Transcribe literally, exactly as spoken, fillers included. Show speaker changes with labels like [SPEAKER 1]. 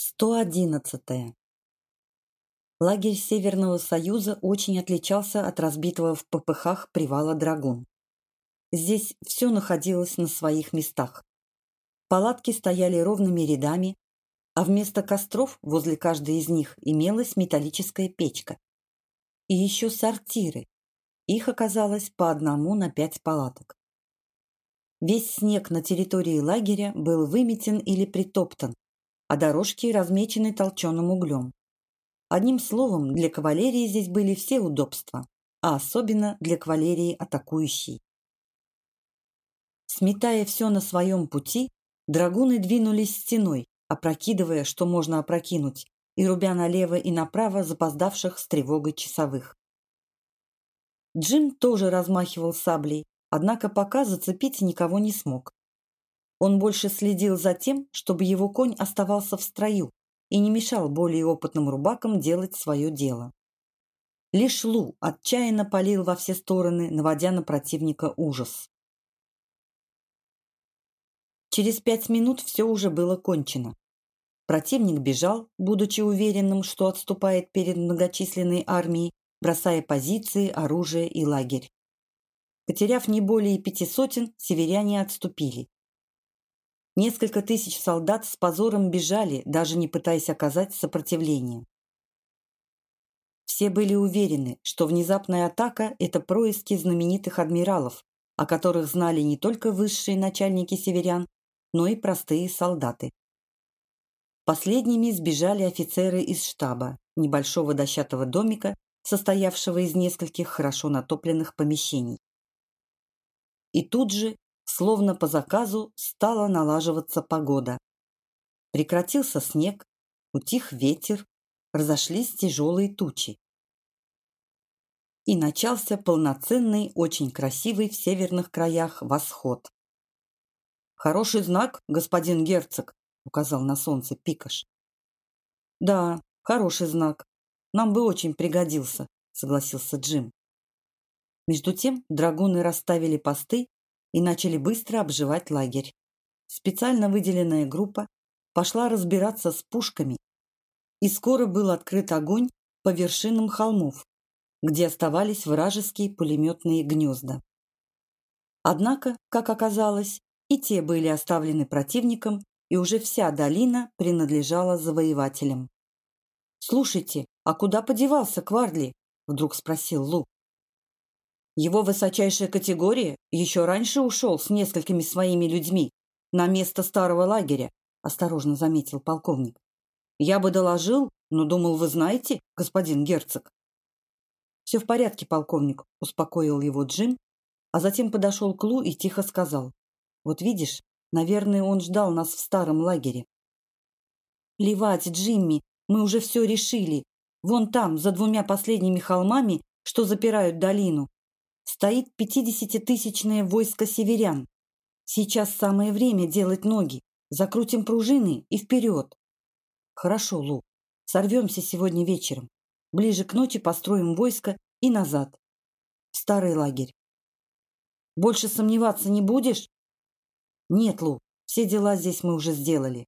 [SPEAKER 1] сто одиннадцатое. Лагерь Северного Союза очень отличался от разбитого в попыхах привала «Драгун». Здесь все находилось на своих местах. Палатки стояли ровными рядами, а вместо костров возле каждой из них имелась металлическая печка. И еще сортиры. Их оказалось по одному на пять палаток. Весь снег на территории лагеря был выметен или притоптан, а дорожки размечены толченым углем. Одним словом, для кавалерии здесь были все удобства, а особенно для кавалерии атакующей. Сметая все на своем пути, драгуны двинулись стеной, опрокидывая, что можно опрокинуть, и рубя налево и направо запоздавших с тревогой часовых. Джим тоже размахивал саблей, однако пока зацепить никого не смог. Он больше следил за тем, чтобы его конь оставался в строю и не мешал более опытным рубакам делать свое дело. Лишь Лу отчаянно палил во все стороны, наводя на противника ужас. Через пять минут все уже было кончено. Противник бежал, будучи уверенным, что отступает перед многочисленной армией, бросая позиции, оружие и лагерь. Потеряв не более пяти сотен, северяне отступили. Несколько тысяч солдат с позором бежали, даже не пытаясь оказать сопротивление. Все были уверены, что внезапная атака – это происки знаменитых адмиралов, о которых знали не только высшие начальники северян, но и простые солдаты. Последними сбежали офицеры из штаба, небольшого дощатого домика, состоявшего из нескольких хорошо натопленных помещений. И тут же, словно по заказу, стала налаживаться погода. Прекратился снег, утих ветер, разошлись тяжелые тучи. И начался полноценный, очень красивый в северных краях восход. «Хороший знак, господин герцог», — указал на солнце Пикаш. «Да, хороший знак. Нам бы очень пригодился», — согласился Джим. Между тем драгуны расставили посты и начали быстро обживать лагерь. Специально выделенная группа пошла разбираться с пушками, и скоро был открыт огонь по вершинам холмов, где оставались вражеские пулеметные гнезда. Однако, как оказалось, и те были оставлены противником, и уже вся долина принадлежала завоевателям. «Слушайте, а куда подевался Квардли?» – вдруг спросил Лу. «Его высочайшая категория еще раньше ушел с несколькими своими людьми на место старого лагеря», – осторожно заметил полковник. «Я бы доложил, но думал, вы знаете, господин герцог». «Все в порядке, полковник», – успокоил его Джим, а затем подошел к Лу и тихо сказал: «Вот видишь, наверное, он ждал нас в старом лагере». «Плевать, Джимми, мы уже все решили. Вон там, за двумя последними холмами, что запирают долину, стоит пятидесятитысячное войско северян. Сейчас самое время делать ноги. Закрутим пружины и вперед». «Хорошо, Лу. Сорвемся сегодня вечером. Ближе к ночи построим войско и назад. В старый лагерь». «Больше сомневаться не будешь?» «Нет, Лу. Все дела здесь мы уже сделали.